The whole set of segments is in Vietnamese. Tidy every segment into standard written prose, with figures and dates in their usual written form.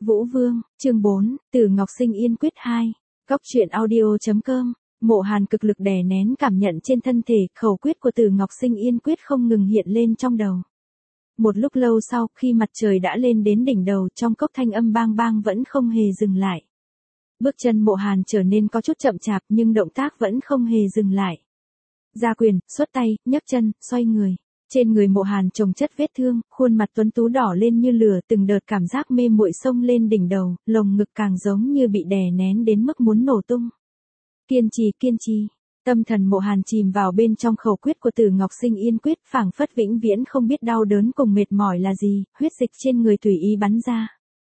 Vũ Vương, chương 4, Từ Ngọc Sinh Yên Quyết 2. Cóc truyện audio.com. Mộ Hàn cực lực đè nén cảm nhận trên thân thể, khẩu quyết của Từ Ngọc Sinh Yên Quyết không ngừng hiện lên trong đầu. Một lúc lâu sau, khi mặt trời đã lên đến đỉnh đầu, trong cốc thanh âm bang bang vẫn không hề dừng lại. Bước chân Mộ Hàn trở nên có chút chậm chạp nhưng động tác vẫn không hề dừng lại. Ra quyền, xuất tay, nhấc chân, xoay người. Trên người Mộ Hàn chồng chất vết thương, khuôn mặt tuấn tú đỏ lên như lửa, từng đợt cảm giác mê muội xông lên đỉnh đầu, lồng ngực càng giống như bị đè nén đến mức muốn nổ tung. Kiên trì, tâm thần Mộ Hàn chìm vào bên trong khẩu quyết của Từ Ngọc Sinh Yên Quyết, phảng phất vĩnh viễn không biết đau đớn cùng mệt mỏi là gì, huyết dịch trên người tùy ý bắn ra.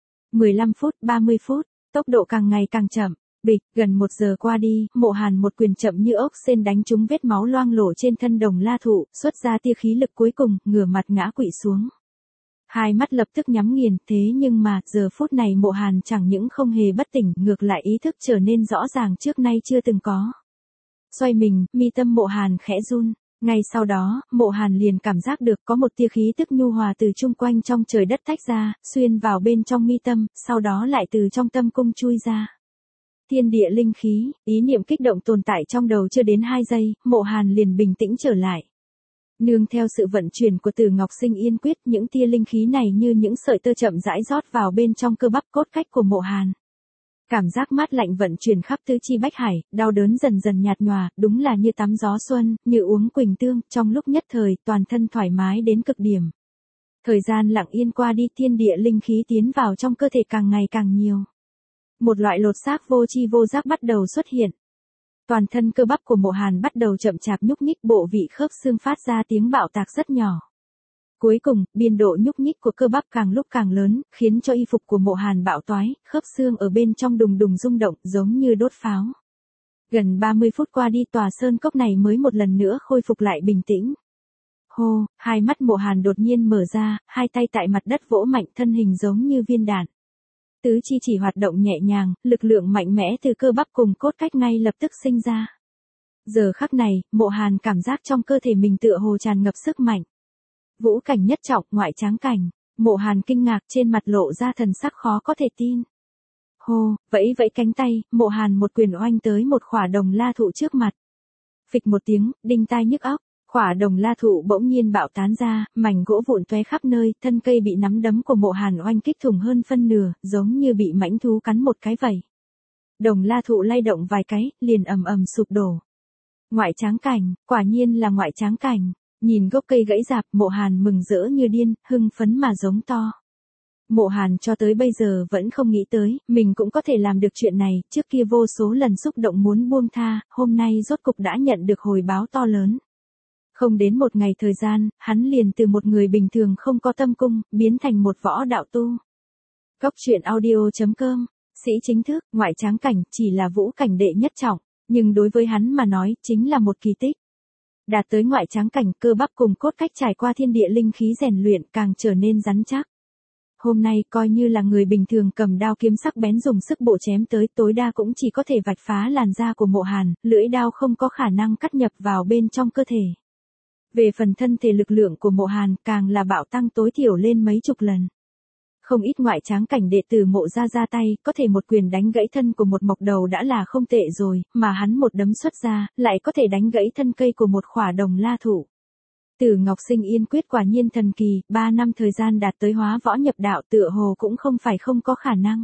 15 phút, 30 phút, tốc độ càng ngày càng chậm. Bịch, gần 1 giờ qua đi, Mộ Hàn một quyền chậm như ốc sên đánh trúng vết máu loang lổ trên thân Đồng La Thụ, xuất ra tia khí lực cuối cùng, ngửa mặt ngã quỵ xuống. Hai mắt lập tức nhắm nghiền, thế nhưng mà, giờ phút này Mộ Hàn chẳng những không hề bất tỉnh, ngược lại ý thức trở nên rõ ràng trước nay chưa từng có. Xoay mình, mi tâm Mộ Hàn khẽ run. Ngay sau đó, Mộ Hàn liền cảm giác được có một tia khí tức nhu hòa từ chung quanh trong trời đất tách ra, xuyên vào bên trong mi tâm, sau đó lại từ trong tâm cung chui ra. Thiên địa linh khí, ý niệm kích động tồn tại trong đầu chưa đến 2 giây, Mộ Hàn liền bình tĩnh trở lại. Nương theo sự vận chuyển của Từ Ngọc Sinh Yên Quyết, những tia linh khí này như những sợi tơ chậm rãi rót vào bên trong cơ bắp cốt cách của Mộ Hàn. Cảm giác mát lạnh vận chuyển khắp tứ chi bách hải, đau đớn dần dần nhạt nhòa, đúng là như tắm gió xuân, như uống quỳnh tương, trong lúc nhất thời, toàn thân thoải mái đến cực điểm. Thời gian lặng yên qua đi, thiên địa linh khí tiến vào trong cơ thể càng ngày càng nhiều. Một loại lột xác vô tri vô giác bắt đầu xuất hiện. Toàn thân cơ bắp của Mộ Hàn bắt đầu chậm chạp nhúc nhích, bộ vị khớp xương phát ra tiếng bạo tạc rất nhỏ. Cuối cùng, biên độ nhúc nhích của cơ bắp càng lúc càng lớn, khiến cho y phục của Mộ Hàn bạo toái, khớp xương ở bên trong đùng đùng rung động, giống như đốt pháo. Gần 30 phút qua đi, tòa sơn cốc này mới một lần nữa khôi phục lại bình tĩnh. Hô, hai mắt Mộ Hàn đột nhiên mở ra, hai tay tại mặt đất vỗ mạnh, thân hình giống như viên đạn. Tứ chi chỉ hoạt động nhẹ nhàng, lực lượng mạnh mẽ từ cơ bắp cùng cốt cách ngay lập tức sinh ra. Giờ khắc này, Mộ Hàn cảm giác trong cơ thể mình tựa hồ tràn ngập sức mạnh. Vũ cảnh nhất trọng, ngoại tráng cảnh. Mộ Hàn kinh ngạc, trên mặt lộ ra thần sắc khó có thể tin. Hô, vẫy cánh tay, Mộ Hàn một quyền oanh tới một khỏa Đồng La Thụ trước mặt. Phịch một tiếng, đinh tai nhức óc. Khỏa Đồng La Thụ bỗng nhiên bạo tán ra, mảnh gỗ vụn tóe khắp nơi, thân cây bị nắm đấm của Mộ Hàn oanh kích thủng hơn phân nửa, giống như bị mãnh thú cắn một cái vậy. Đồng La Thụ lay động vài cái, liền ầm ầm sụp đổ. Ngoại tráng cảnh, quả nhiên là ngoại tráng cảnh. Nhìn gốc cây gãy rạp, Mộ Hàn mừng rỡ như điên, hưng phấn mà giống to. Mộ Hàn cho tới bây giờ vẫn không nghĩ tới, mình cũng có thể làm được chuyện này, trước kia vô số lần xúc động muốn buông tha, hôm nay rốt cục đã nhận được hồi báo to lớn. Không đến một ngày thời gian, hắn liền từ một người bình thường không có tâm cung, biến thành một võ đạo tu. Cóc truyện audio.com, sĩ chính thức, ngoại tráng cảnh, chỉ là vũ cảnh đệ nhất trọng, nhưng đối với hắn mà nói, chính là một kỳ tích. Đạt tới ngoại tráng cảnh, cơ bắp cùng cốt cách trải qua thiên địa linh khí rèn luyện càng trở nên rắn chắc. Hôm nay, coi như là người bình thường cầm đao kiếm sắc bén dùng sức bổ chém tới, tối đa cũng chỉ có thể vạch phá làn da của Mộ Hàn, lưỡi đao không có khả năng cắt nhập vào bên trong cơ thể. Về phần thân thể, lực lượng của Mộ Hàn càng là bạo tăng tối thiểu lên mấy chục lần. Không ít ngoại tráng cảnh đệ tử Mộ ra tay, có thể một quyền đánh gãy thân của một mộc đầu đã là không tệ rồi, mà hắn một đấm xuất ra, lại có thể đánh gãy thân cây của một khỏa Đồng La Thụ. Từ Ngọc Sinh Yên Quyết quả nhiên thần kỳ, 3 năm thời gian đạt tới hóa võ nhập đạo tựa hồ cũng không phải không có khả năng.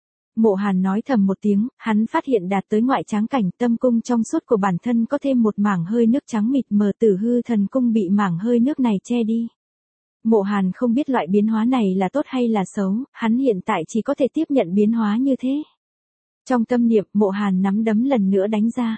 Mộ Hàn nói thầm một tiếng, hắn phát hiện đạt tới ngoại tráng cảnh, tâm cung trong suốt của bản thân có thêm một mảng hơi nước trắng mịt mờ, Tử Hư Thần Cung bị mảng hơi nước này che đi. Mộ Hàn không biết loại biến hóa này là tốt hay là xấu, hắn hiện tại chỉ có thể tiếp nhận biến hóa như thế. Trong tâm niệm, Mộ Hàn nắm đấm lần nữa đánh ra.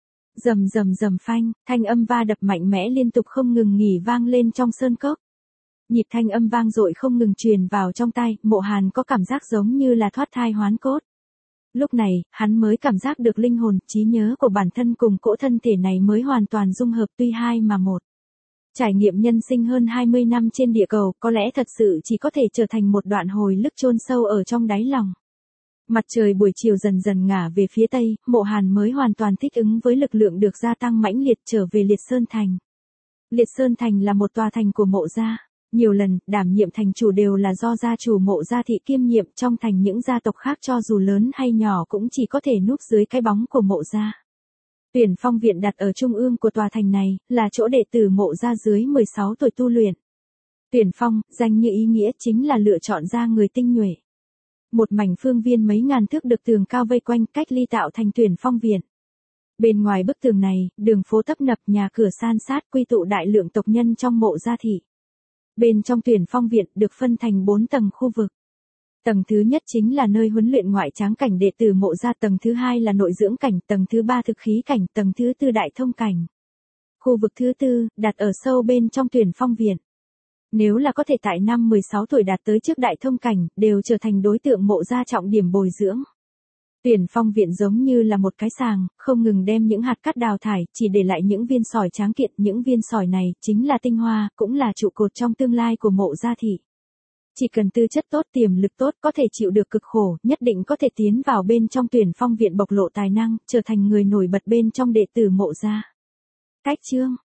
Rầm phanh, thanh âm va đập mạnh mẽ liên tục không ngừng nghỉ vang lên trong sơn cốc. Nhịp thanh âm vang dội không ngừng truyền vào trong tai, Mộ Hàn có cảm giác giống như là thoát thai hoán cốt. Lúc này, hắn mới cảm giác được linh hồn, trí nhớ của bản thân cùng cỗ thân thể này mới hoàn toàn dung hợp, tuy hai mà một. Trải nghiệm nhân sinh hơn 20 năm trên địa cầu, có lẽ thật sự chỉ có thể trở thành một đoạn hồi ức chôn sâu ở trong đáy lòng. Mặt trời buổi chiều dần dần ngả về phía tây, Mộ Hàn mới hoàn toàn thích ứng với lực lượng được gia tăng mãnh liệt trở về Liệt Sơn Thành. Liệt Sơn Thành là một tòa thành của Mộ gia. Nhiều lần, đảm nhiệm thành chủ đều là do gia chủ Mộ Gia Thị kiêm nhiệm, trong thành những gia tộc khác cho dù lớn hay nhỏ cũng chỉ có thể núp dưới cái bóng của Mộ Gia. Tuyển Phong Viện đặt ở trung ương của tòa thành này, là chỗ đệ tử Mộ Gia dưới 16 tuổi tu luyện. Tuyển Phong, danh như ý nghĩa chính là lựa chọn ra người tinh nhuệ. Một mảnh phương viên mấy ngàn thước được tường cao vây quanh, cách ly tạo thành Tuyển Phong Viện. Bên ngoài bức tường này, đường phố tấp nập, nhà cửa san sát, quy tụ đại lượng tộc nhân trong Mộ Gia Thị. Bên trong Tuyển Phong Viện được phân thành 4 tầng khu vực. Tầng thứ nhất chính là nơi huấn luyện ngoại tráng cảnh đệ tử Mộ Gia, tầng thứ hai là nội dưỡng cảnh, tầng thứ ba thực khí cảnh, tầng thứ tư đại thông cảnh. Khu vực thứ tư, đặt ở sâu bên trong Tuyển Phong Viện. Nếu là có thể tại năm 16 tuổi đạt tới trước đại thông cảnh, đều trở thành đối tượng Mộ Gia trọng điểm bồi dưỡng. Tuyển Phong Viện giống như là một cái sàng, không ngừng đem những hạt cát đào thải, chỉ để lại những viên sỏi tráng kiện, những viên sỏi này chính là tinh hoa, cũng là trụ cột trong tương lai của Mộ Gia Thị. Chỉ cần tư chất tốt, tiềm lực tốt, có thể chịu được cực khổ, nhất định có thể tiến vào bên trong Tuyển Phong Viện bộc lộ tài năng, trở thành người nổi bật bên trong đệ tử Mộ Gia. Cách chương